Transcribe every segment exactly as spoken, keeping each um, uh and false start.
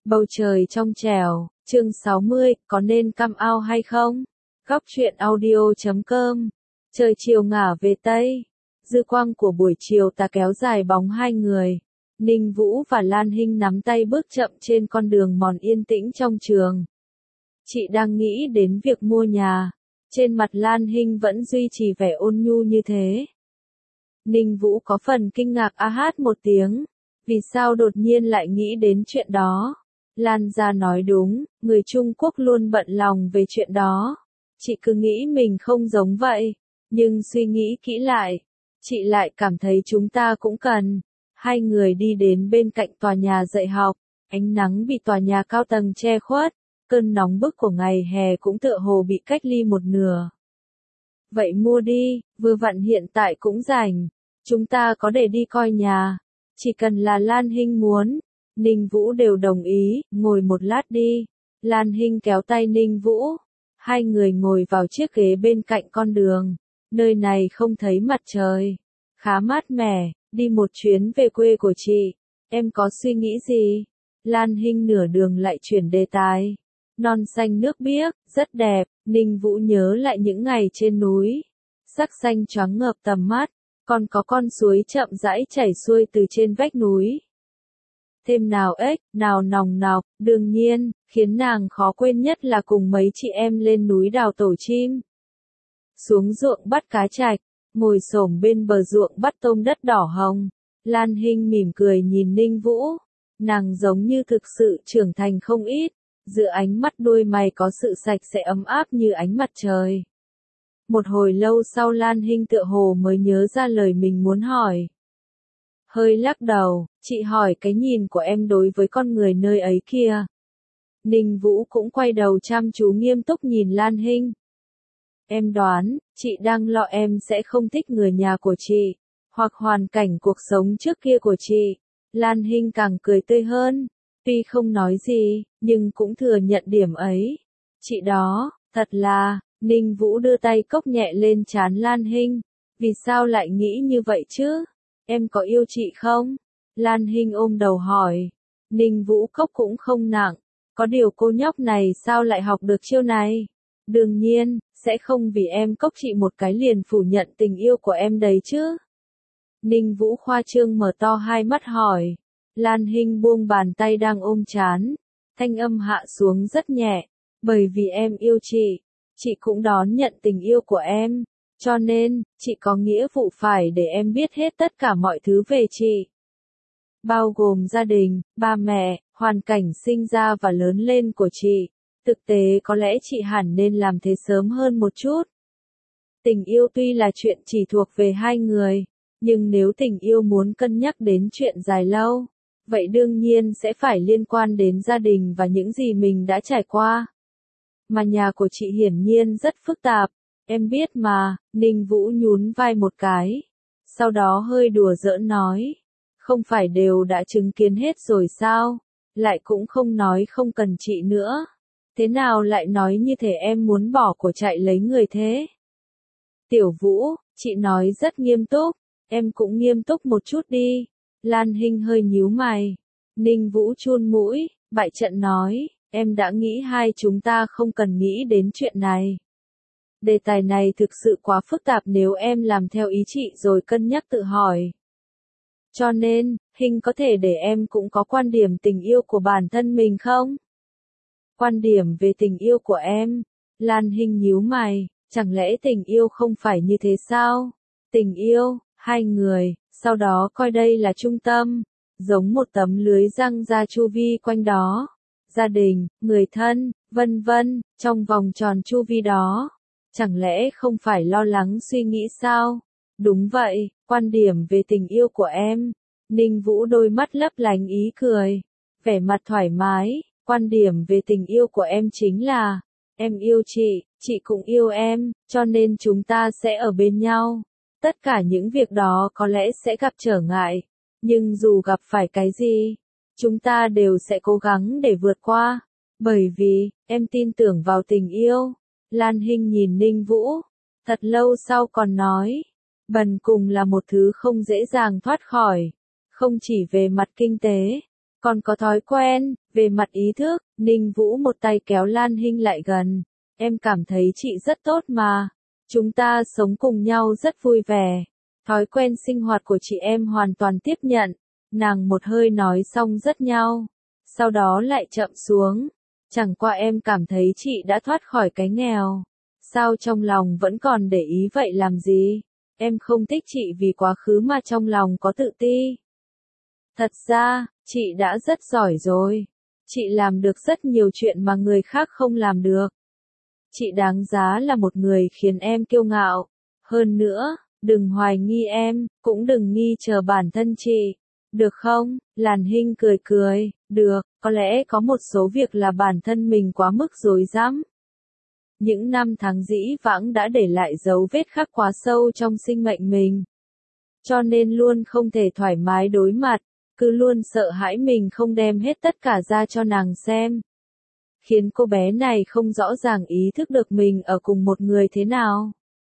Bầu trời trong trẻo, chương sáu mươi, có nên come out hay không? Góc truyện audio chấm com. Trời chiều ngả về Tây. Dư quang của buổi chiều ta kéo dài bóng hai người. Ninh Vũ và Lan Hinh nắm tay bước chậm trên con đường mòn yên tĩnh trong trường. Chị đang nghĩ đến việc mua nhà. Trên mặt Lan Hinh vẫn duy trì vẻ ôn nhu như thế. Ninh Vũ có phần kinh ngạc a hát một tiếng. Vì sao đột nhiên lại nghĩ đến chuyện đó? Lan gia nói đúng, người Trung Quốc luôn bận lòng về chuyện đó. Chị cứ nghĩ mình không giống vậy. Nhưng suy nghĩ kỹ lại, chị lại cảm thấy chúng ta cũng cần. Hai người đi đến bên cạnh tòa nhà dạy học. Ánh nắng bị tòa nhà cao tầng che khuất. Cơn nóng bức của ngày hè cũng tựa hồ bị cách ly một nửa. Vậy mua đi, vừa vặn hiện tại cũng rảnh. Chúng ta có để đi coi nhà. Chỉ cần là Lan Hinh muốn, Ninh Vũ đều đồng ý, ngồi một lát đi. Lan Hinh kéo tay Ninh Vũ. Hai người ngồi vào chiếc ghế bên cạnh con đường. Nơi này không thấy mặt trời. Khá mát mẻ, đi một chuyến về quê của chị. Em có suy nghĩ gì? Lan Hinh nửa đường lại chuyển đề tài. Non xanh nước biếc, rất đẹp. Ninh Vũ nhớ lại những ngày trên núi. Sắc xanh choáng ngợp tầm mắt. Còn có con suối chậm rãi chảy xuôi từ trên vách núi. Thêm nào ếch, nào nòng nọc, đương nhiên, khiến nàng khó quên nhất là cùng mấy chị em lên núi đào tổ chim. Xuống ruộng bắt cá trạch, ngồi xổm bên bờ ruộng bắt tôm đất đỏ hồng. Lan Hinh mỉm cười nhìn Ninh Vũ. Nàng giống như thực sự trưởng thành không ít. Giữa ánh mắt đôi mày có sự sạch sẽ ấm áp như ánh mặt trời. Một hồi lâu sau Lan Hinh tựa hồ mới nhớ ra lời mình muốn hỏi. Hơi lắc đầu, chị hỏi cái nhìn của em đối với con người nơi ấy kia. Ninh Vũ cũng quay đầu chăm chú nghiêm túc nhìn Lan Hinh. Em đoán, chị đang lo em sẽ không thích người nhà của chị, hoặc hoàn cảnh cuộc sống trước kia của chị. Lan Hinh càng cười tươi hơn, tuy không nói gì, nhưng cũng thừa nhận điểm ấy. Chị đó, thật là... Ninh Vũ đưa tay cốc nhẹ lên trán Lan Hinh. Vì sao lại nghĩ như vậy chứ? Em có yêu chị không? Lan Hinh ôm đầu hỏi. Ninh Vũ cốc cũng không nặng. Có điều cô nhóc này sao lại học được chiêu này? Đương nhiên, sẽ không vì em cốc chị một cái liền phủ nhận tình yêu của em đấy chứ. Ninh Vũ khoa trương mở to hai mắt hỏi. Lan Hinh buông bàn tay đang ôm trán. Thanh âm hạ xuống rất nhẹ. Bởi vì em yêu chị. Chị cũng đón nhận tình yêu của em, cho nên, chị có nghĩa vụ phải để em biết hết tất cả mọi thứ về chị. Bao gồm gia đình, ba mẹ, hoàn cảnh sinh ra và lớn lên của chị. Thực tế có lẽ chị hẳn nên làm thế sớm hơn một chút. Tình yêu tuy là chuyện chỉ thuộc về hai người, nhưng nếu tình yêu muốn cân nhắc đến chuyện dài lâu, vậy đương nhiên sẽ phải liên quan đến gia đình và những gì mình đã trải qua. Mà nhà của chị hiển nhiên rất phức tạp, em biết mà. Ninh Vũ nhún vai một cái. Sau đó hơi đùa giỡn nói. Không phải đều đã chứng kiến hết rồi sao? Lại cũng không nói không cần chị nữa. Thế nào lại nói như thể em muốn bỏ của chạy lấy người thế? Tiểu Vũ, chị nói rất nghiêm túc. Em cũng nghiêm túc một chút đi. Lan Hinh hơi nhíu mày. Ninh Vũ chun mũi, bại trận nói. Em đã nghĩ hai chúng ta không cần nghĩ đến chuyện này. Đề tài này thực sự quá phức tạp nếu em làm theo ý chị rồi cân nhắc tự hỏi. Cho nên, Hinh có thể để em cũng có quan điểm tình yêu của bản thân mình không? Quan điểm về tình yêu của em? Lan Hinh nhíu mày, chẳng lẽ tình yêu không phải như thế sao? Tình yêu, hai người, sau đó coi đây là trung tâm, giống một tấm lưới giăng ra chu vi quanh đó. Gia đình, người thân, vân vân, trong vòng tròn chu vi đó. Chẳng lẽ không phải lo lắng suy nghĩ sao? Đúng vậy, quan điểm về tình yêu của em. Ninh Vũ đôi mắt lấp lánh ý cười. Vẻ mặt thoải mái, quan điểm về tình yêu của em chính là, em yêu chị, chị cũng yêu em, cho nên chúng ta sẽ ở bên nhau. Tất cả những việc đó có lẽ sẽ gặp trở ngại, nhưng dù gặp phải cái gì, chúng ta đều sẽ cố gắng để vượt qua. Bởi vì, em tin tưởng vào tình yêu. Lan Hinh nhìn Ninh Vũ. Thật lâu sau còn nói. Bần cùng là một thứ không dễ dàng thoát khỏi. Không chỉ về mặt kinh tế, Còn có thói quen, về mặt ý thức, Ninh Vũ một tay kéo Lan Hinh lại gần. Em cảm thấy chị rất tốt mà. Chúng ta sống cùng nhau rất vui vẻ. Thói quen sinh hoạt của chị em hoàn toàn tiếp nhận. Nàng một hơi nói xong rất nhau. Sau đó lại chậm xuống. Chẳng qua em cảm thấy chị đã thoát khỏi cái nghèo. Sao trong lòng vẫn còn để ý vậy làm gì? Em không thích chị vì quá khứ mà trong lòng có tự ti. Thật ra, chị đã rất giỏi rồi. Chị làm được rất nhiều chuyện mà người khác không làm được. Chị đáng giá là một người khiến em kiêu ngạo. Hơn nữa, đừng hoài nghi em, cũng đừng nghi chờ bản thân chị. Được không? Lan Hinh cười cười, được, có lẽ có một số việc là bản thân mình quá mức rối rắm. Những năm tháng dĩ vãng đã để lại dấu vết khắc quá sâu trong sinh mệnh mình. Cho nên luôn không thể thoải mái đối mặt, cứ luôn sợ hãi mình không đem hết tất cả ra cho nàng xem. Khiến cô bé này không rõ ràng ý thức được mình ở cùng một người thế nào.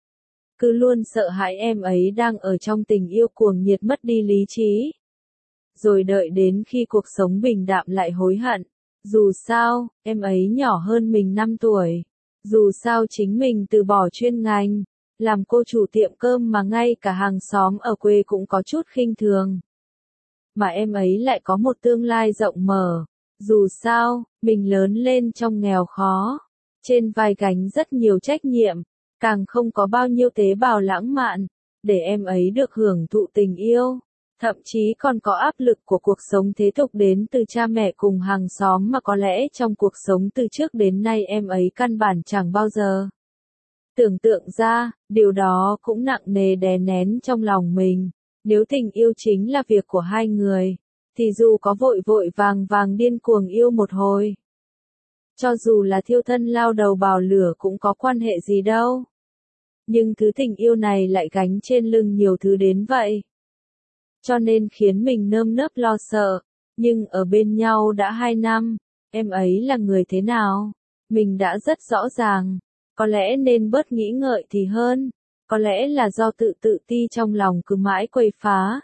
Cứ luôn sợ hãi em ấy đang ở trong tình yêu cuồng nhiệt mất đi lý trí. Rồi đợi đến khi cuộc sống bình đạm lại hối hận. Dù sao, em ấy nhỏ hơn mình năm tuổi. Dù sao chính mình từ bỏ chuyên ngành, làm cô chủ tiệm cơm mà ngay cả hàng xóm ở quê cũng có chút khinh thường. Mà em ấy lại có một tương lai rộng mở. Dù sao, mình lớn lên trong nghèo khó. Trên vai gánh rất nhiều trách nhiệm, càng không có bao nhiêu tế bào lãng mạn, để em ấy được hưởng thụ tình yêu. Thậm chí còn có áp lực của cuộc sống thế tục đến từ cha mẹ cùng hàng xóm mà có lẽ trong cuộc sống từ trước đến nay em ấy căn bản chẳng bao giờ. Tưởng tượng ra, điều đó cũng nặng nề đè nén trong lòng mình. Nếu tình yêu chính là việc của hai người, thì dù có vội vội vàng vàng điên cuồng yêu một hồi, cho dù là thiêu thân lao đầu vào lửa cũng có quan hệ gì đâu. Nhưng thứ tình yêu này lại gánh trên lưng nhiều thứ đến vậy. Cho nên khiến mình nơm nớp lo sợ. Nhưng ở bên nhau đã hai năm, em ấy là người thế nào? Mình đã rất rõ ràng. Có lẽ nên bớt nghĩ ngợi thì hơn. Có lẽ là do tự tự ti trong lòng cứ mãi quậy phá.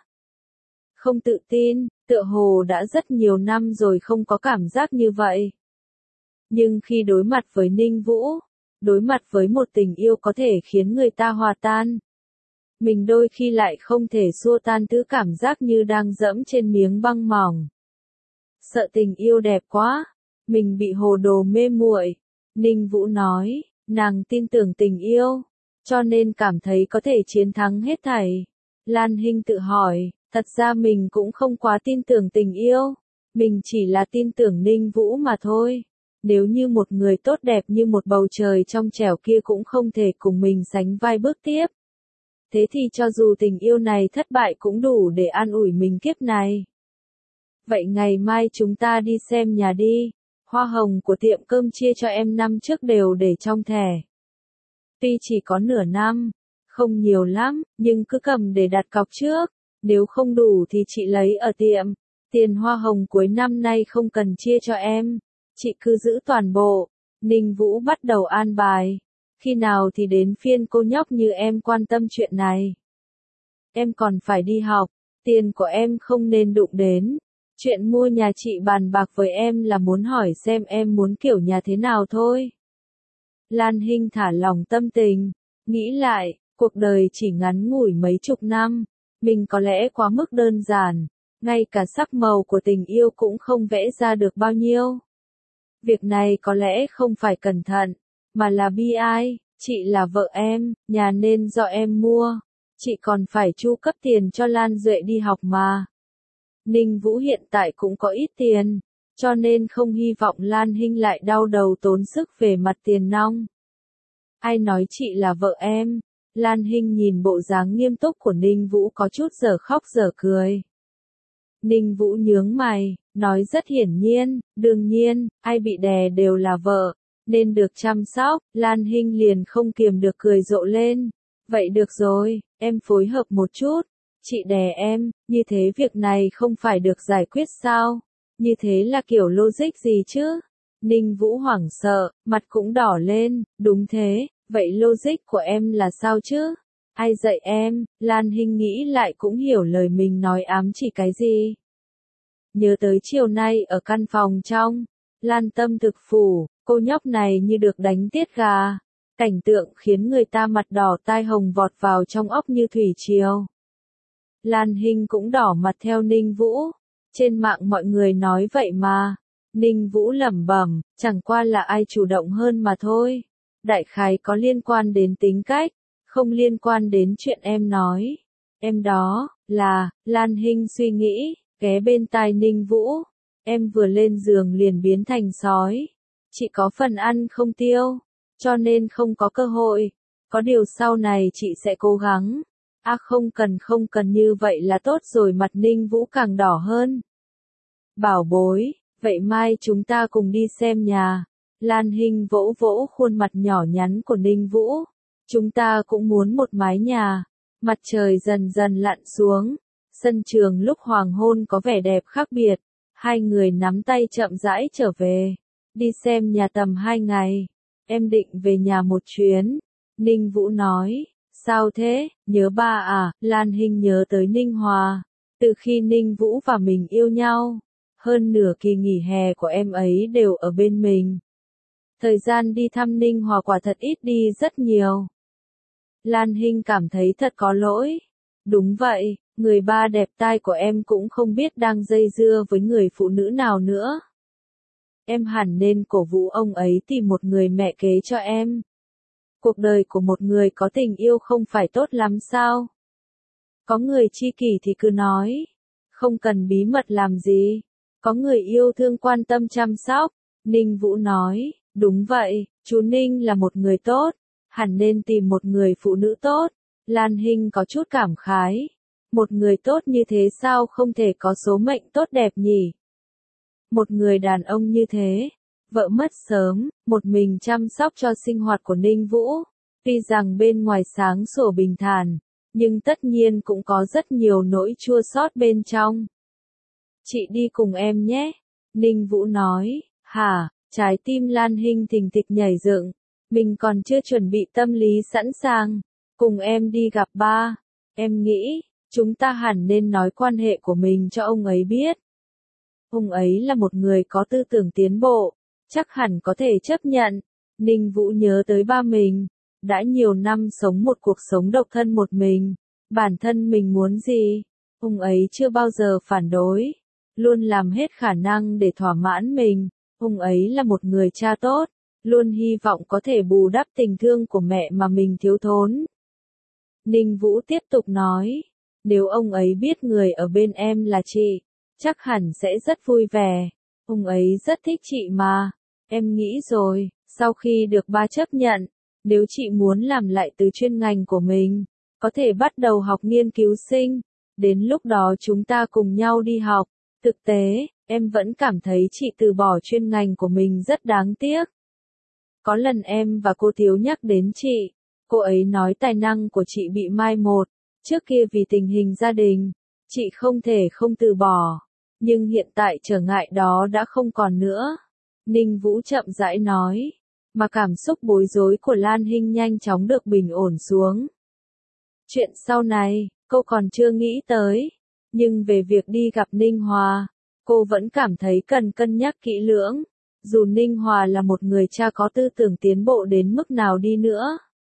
Không tự tin, tựa hồ đã rất nhiều năm rồi không có cảm giác như vậy. Nhưng khi đối mặt với Ninh Vũ, đối mặt với một tình yêu có thể khiến người ta hòa tan, mình đôi khi lại không thể xua tan thứ cảm giác như đang dẫm trên miếng băng mỏng. Sợ tình yêu đẹp quá, mình bị hồ đồ mê muội. Ninh Vũ nói, nàng tin tưởng tình yêu, cho nên cảm thấy có thể chiến thắng hết thảy. Lan Hinh tự hỏi, thật ra mình cũng không quá tin tưởng tình yêu, mình chỉ là tin tưởng Ninh Vũ mà thôi. Nếu như một người tốt đẹp như một bầu trời trong trẻo kia cũng không thể cùng mình sánh vai bước tiếp, thế thì cho dù tình yêu này thất bại cũng đủ để an ủi mình kiếp này. Vậy ngày mai chúng ta đi xem nhà đi, hoa hồng của tiệm cơm chia cho em năm trước đều để trong thẻ. Tuy chỉ có nửa năm, không nhiều lắm, nhưng cứ cầm để đặt cọc trước, nếu không đủ thì chị lấy ở tiệm. Tiền hoa hồng cuối năm nay không cần chia cho em, chị cứ giữ toàn bộ. Ninh Vũ bắt đầu an bài. Khi nào thì đến phiên cô nhóc như em quan tâm chuyện này. Em còn phải đi học, tiền của em không nên đụng đến. Chuyện mua nhà chị bàn bạc với em là muốn hỏi xem em muốn kiểu nhà thế nào thôi. Lan Hinh thả lỏng tâm tình, nghĩ lại, cuộc đời chỉ ngắn ngủi mấy chục năm, mình có lẽ quá mức đơn giản, ngay cả sắc màu của tình yêu cũng không vẽ ra được bao nhiêu. Việc này có lẽ không phải cẩn thận, mà là bi ai, chị là vợ em, nhà nên do em mua, chị còn phải chu cấp tiền cho Lan Duệ đi học mà. Ninh Vũ hiện tại cũng có ít tiền, cho nên không hy vọng Lan Hinh lại đau đầu tốn sức về mặt tiền nong. Ai nói chị là vợ em? Lan Hinh nhìn bộ dáng nghiêm túc của Ninh Vũ có chút dở khóc dở cười. Ninh Vũ nhướng mày, nói rất hiển nhiên, đương nhiên, ai bị đè đều là vợ, nên được chăm sóc. Lan Hinh liền không kiềm được cười rộ lên. Vậy được rồi, em phối hợp một chút. Chị đè em, như thế việc này không phải được giải quyết sao? Như thế là kiểu logic gì chứ? Ninh Vũ hoảng sợ, mặt cũng đỏ lên, đúng thế, vậy logic của em là sao chứ? Ai dạy em? Lan Hinh nghĩ lại cũng hiểu lời mình nói ám chỉ cái gì. nhớ tới chiều nay ở căn phòng trong Lan Tâm thực phủ, cô nhóc này như được đánh tiết gà. Cảnh tượng khiến người ta mặt đỏ tai hồng vọt vào trong óc như thủy triều. Lan Hinh cũng đỏ mặt theo Ninh Vũ. Trên mạng mọi người nói vậy mà. Ninh Vũ lẩm bẩm, chẳng qua là ai chủ động hơn mà thôi. Đại khái có liên quan đến tính cách, không liên quan đến chuyện em nói. Em đó, là, Lan Hinh suy nghĩ, ghé bên tai Ninh Vũ. Em vừa lên giường liền biến thành sói. Chị có phần ăn không tiêu, cho nên không có cơ hội. Có điều sau này chị sẽ cố gắng. À không cần không cần như vậy là tốt rồi, mặt Ninh Vũ càng đỏ hơn. Bảo bối, vậy mai chúng ta cùng đi xem nhà. Lan Hinh vỗ vỗ khuôn mặt nhỏ nhắn của Ninh Vũ. Chúng ta cũng muốn một mái nhà. Mặt trời dần dần lặn xuống. Sân trường lúc hoàng hôn có vẻ đẹp khác biệt. Hai người nắm tay chậm rãi trở về. Đi xem nhà tầm hai ngày. Em định về nhà một chuyến. Ninh Vũ nói. Sao thế, nhớ ba à? Lan Hinh nhớ tới Ninh Hòa. Từ khi Ninh Vũ và mình yêu nhau, hơn nửa kỳ nghỉ hè của em ấy đều ở bên mình. Thời gian đi thăm Ninh Hòa quả thật ít đi rất nhiều. Lan Hinh cảm thấy thật có lỗi. Đúng vậy, người ba đẹp tai của em cũng không biết đang dây dưa với người phụ nữ nào nữa. Em hẳn nên cổ vũ ông ấy tìm một người mẹ kế cho em. Cuộc đời của một người có tình yêu không phải tốt lắm sao? Có người tri kỷ thì cứ nói. Không cần bí mật làm gì. Có người yêu thương quan tâm chăm sóc. Ninh Vũ nói, đúng vậy, chú Ninh là một người tốt. Hẳn nên tìm một người phụ nữ tốt. Lan Hinh có chút cảm khái. Một người tốt như thế sao không thể có số mệnh tốt đẹp nhỉ? Một người đàn ông như thế, vợ mất sớm, một mình chăm sóc cho sinh hoạt của Ninh Vũ. Tuy rằng bên ngoài sáng sủa bình thản, nhưng tất nhiên cũng có rất nhiều nỗi chua xót bên trong. Chị đi cùng em nhé. Ninh Vũ nói, hả, trái tim Lan Hinh thình thịch nhảy dựng. Mình còn chưa chuẩn bị tâm lý sẵn sàng. Cùng em đi gặp ba. Em nghĩ, chúng ta hẳn nên nói quan hệ của mình cho ông ấy biết. Ông ấy là một người có tư tưởng tiến bộ, chắc hẳn có thể chấp nhận. Ninh Vũ nhớ tới ba mình, đã nhiều năm sống một cuộc sống độc thân một mình, bản thân mình muốn gì, ông ấy chưa bao giờ phản đối, luôn làm hết khả năng để thỏa mãn mình. Ông ấy là một người cha tốt, luôn hy vọng có thể bù đắp tình thương của mẹ mà mình thiếu thốn. Ninh Vũ tiếp tục nói, nếu ông ấy biết người ở bên em là chị, chắc hẳn sẽ rất vui vẻ. Ông ấy rất thích chị mà. Em nghĩ rồi, sau khi được ba chấp nhận, nếu chị muốn làm lại từ chuyên ngành của mình, có thể bắt đầu học nghiên cứu sinh. Đến lúc đó chúng ta cùng nhau đi học. Thực tế, em vẫn cảm thấy chị từ bỏ chuyên ngành của mình rất đáng tiếc. Có lần em và cô Thiếu nhắc đến chị, cô ấy nói tài năng của chị bị mai một. Trước kia vì tình hình gia đình, chị không thể không từ bỏ. Nhưng hiện tại trở ngại đó đã không còn nữa. Ninh Vũ chậm rãi nói. Mà cảm xúc bối rối của Lan Hinh nhanh chóng được bình ổn xuống. Chuyện sau này, cô còn chưa nghĩ tới. Nhưng về việc đi gặp Ninh Hòa, cô vẫn cảm thấy cần cân nhắc kỹ lưỡng. Dù Ninh Hòa là một người cha có tư tưởng tiến bộ đến mức nào đi nữa.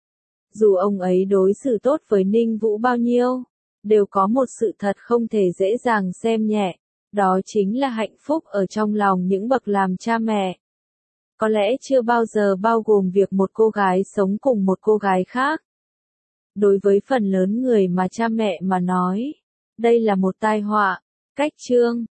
Dù ông ấy đối xử tốt với Ninh Vũ bao nhiêu, đều có một sự thật không thể dễ dàng xem nhẹ. Đó chính là hạnh phúc ở trong lòng những bậc làm cha mẹ. Có lẽ chưa bao giờ bao gồm việc một cô gái sống cùng một cô gái khác. Đối với phần lớn người mà cha mẹ mà nói, đây là một tai họa. Cách chương